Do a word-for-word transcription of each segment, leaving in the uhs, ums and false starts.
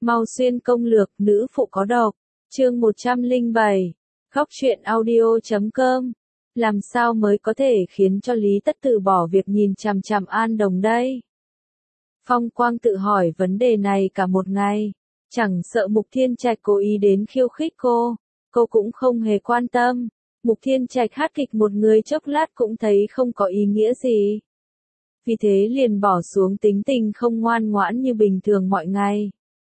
Mau xuyên công lược, nữ phụ có độc. Chương một trăm lẻ bảy. Góc truyện audio chấm com. Làm sao mới có thể khiến cho Lý Tất từ bỏ việc nhìn chằm chằm An Đồng đây? Phong Quang tự hỏi vấn đề này cả một ngày. Chẳng sợ Mục Thiên Trạch cố ý đến khiêu khích cô, cô cũng không hề quan tâm. Mục Thiên Trạch hát kịch một người chốc lát cũng thấy không có ý nghĩa gì. Vì thế liền bỏ xuống tính tình không ngoan ngoãn như bình thường mọi ngày.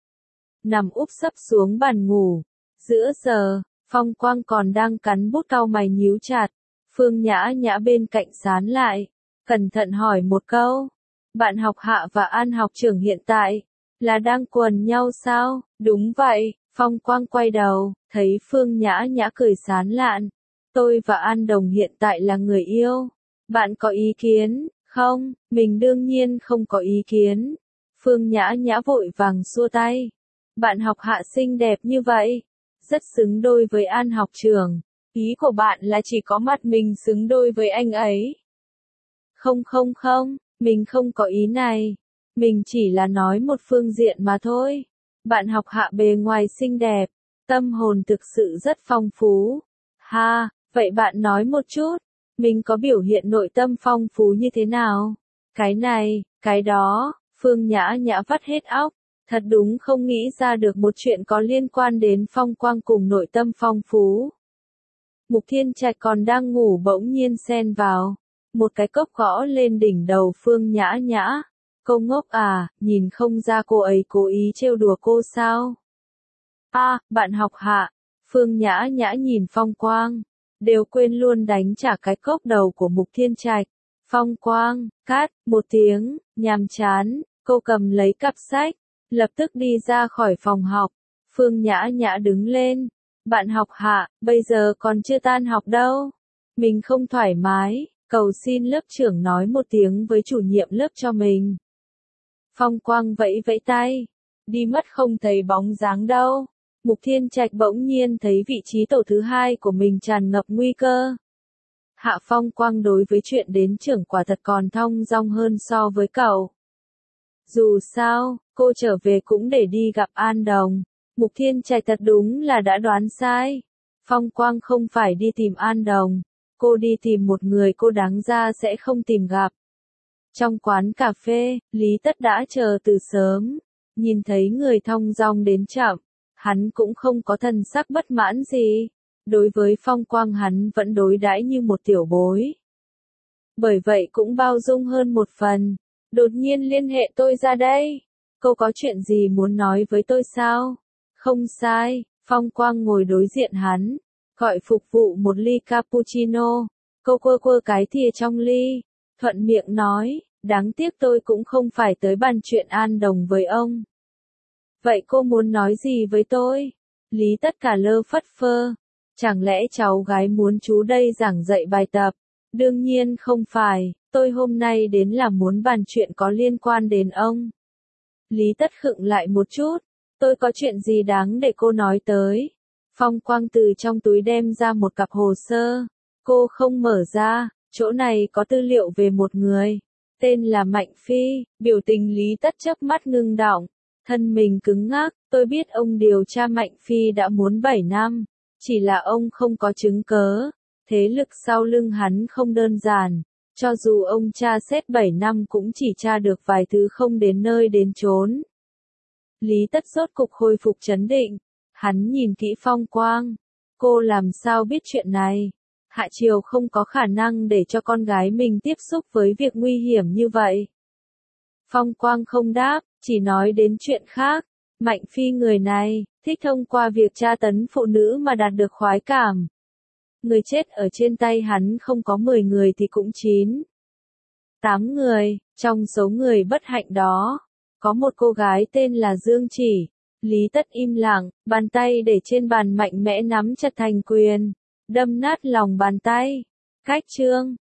Nằm úp sấp xuống bàn ngủ. Giữa giờ, Phong Quang còn đang cắn bút cau mày nhíu chặt. Phương Nhã Nhã bên cạnh sán lại, cẩn thận hỏi một câu. Bạn học Hạ và An học trưởng hiện tại, là đang quần nhau sao? Đúng vậy, Phong Quang quay đầu, thấy Phương Nhã Nhã cười sán lạn. Tôi và An Đồng hiện tại là người yêu. Bạn có ý kiến, không? Mình đương nhiên không có ý kiến. Phương Nhã Nhã vội vàng xua tay. Bạn học Hạ xinh đẹp như vậy, rất xứng đôi với An học trưởng. Ý của bạn là chỉ có mặt mình xứng đôi với anh ấy. Không không không, mình không có ý này. Mình chỉ là nói một phương diện mà thôi. Bạn học Hạ bề ngoài xinh đẹp, tâm hồn thực sự rất phong phú. Ha, vậy bạn nói một chút, mình có biểu hiện nội tâm phong phú như thế nào? Cái này, cái đó, Phương Nhã Nhã vắt hết óc. Thật đúng không nghĩ ra được một chuyện có liên quan đến Phong Quang cùng nội tâm phong phú. Mục Thiên Trạch còn đang ngủ bỗng nhiên xen vào. Một cái cốc gõ lên đỉnh đầu Phương Nhã Nhã. Cô ngốc à, nhìn không ra cô ấy cố ý trêu đùa cô sao? À, bạn học Hạ. Phương Nhã Nhã nhìn Phong Quang. Đều quên luôn đánh trả cái cốc đầu của Mục Thiên Trạch. Phong Quang, cát, một tiếng, nhàm chán, cô cầm lấy cặp sách. Lập tức đi ra khỏi phòng học. Phương Nhã Nhã đứng lên. Bạn học Hạ, bây giờ còn chưa tan học đâu. Mình không thoải mái, cầu xin lớp trưởng nói một tiếng với chủ nhiệm lớp cho mình. Phong Quang vẫy vẫy tay. Đi mất không thấy bóng dáng đâu. Mục Thiên Trạch bỗng nhiên thấy vị trí tổ thứ hai của mình tràn ngập nguy cơ. Hạ Phong Quang đối với chuyện đến trưởng quả thật còn thong dong hơn so với cậu. Dù sao, cô trở về cũng để đi gặp An Đồng. Mục Thiên Trạch thật đúng là đã đoán sai. Phong Quang không phải đi tìm An Đồng. Cô đi tìm một người cô đáng ra sẽ không tìm gặp. Trong quán cà phê, Lý Tất đã chờ từ sớm. Nhìn thấy người thong dong đến chậm. Hắn cũng không có thần sắc bất mãn gì. Đối với Phong Quang hắn vẫn đối đãi như một tiểu bối. Bởi vậy cũng bao dung hơn một phần. Đột nhiên liên hệ tôi ra đây. Cô có chuyện gì muốn nói với tôi sao? Không sai, Phong Quang ngồi đối diện hắn. Gọi phục vụ một ly cappuccino. Cô quơ quơ cái thìa trong ly. Thuận miệng nói, đáng tiếc tôi cũng không phải tới bàn chuyện An Đồng với ông. Vậy cô muốn nói gì với tôi? Lý Tất cả lơ phất phơ. Chẳng lẽ cháu gái muốn chú đây giảng dạy bài tập? Đương nhiên không phải, tôi hôm nay đến là muốn bàn chuyện có liên quan đến ông. Lý Tất khựng lại một chút, tôi có chuyện gì đáng để cô nói tới. Phong Quang từ trong túi đem ra một cặp hồ sơ, cô không mở ra, chỗ này có tư liệu về một người, tên là Mạnh Phi, biểu tình Lý Tất chớp mắt ngưng đọng, thân mình cứng ngắc, tôi biết ông điều tra Mạnh Phi đã muốn bảy năm, chỉ là ông không có chứng cớ. Thế lực sau lưng hắn không đơn giản, cho dù ông tra xét bảy năm cũng chỉ tra được vài thứ không đến nơi đến chốn. Lý Tất rốt cục hồi phục trấn định, hắn nhìn kỹ Phong Quang, cô làm sao biết chuyện này? Hạ Triều không có khả năng để cho con gái mình tiếp xúc với việc nguy hiểm như vậy. Phong Quang không đáp, chỉ nói đến chuyện khác. Mạnh Phi người này, thích thông qua việc tra tấn phụ nữ mà đạt được khoái cảm. Người chết ở trên tay hắn không có mười người thì cũng chín. tám người, trong số người bất hạnh đó, có một cô gái tên là Dương Chỉ. Lý Tất im lặng, bàn tay để trên bàn mạnh mẽ nắm chặt thành quyền, đâm nát lòng bàn tay. Cách chương,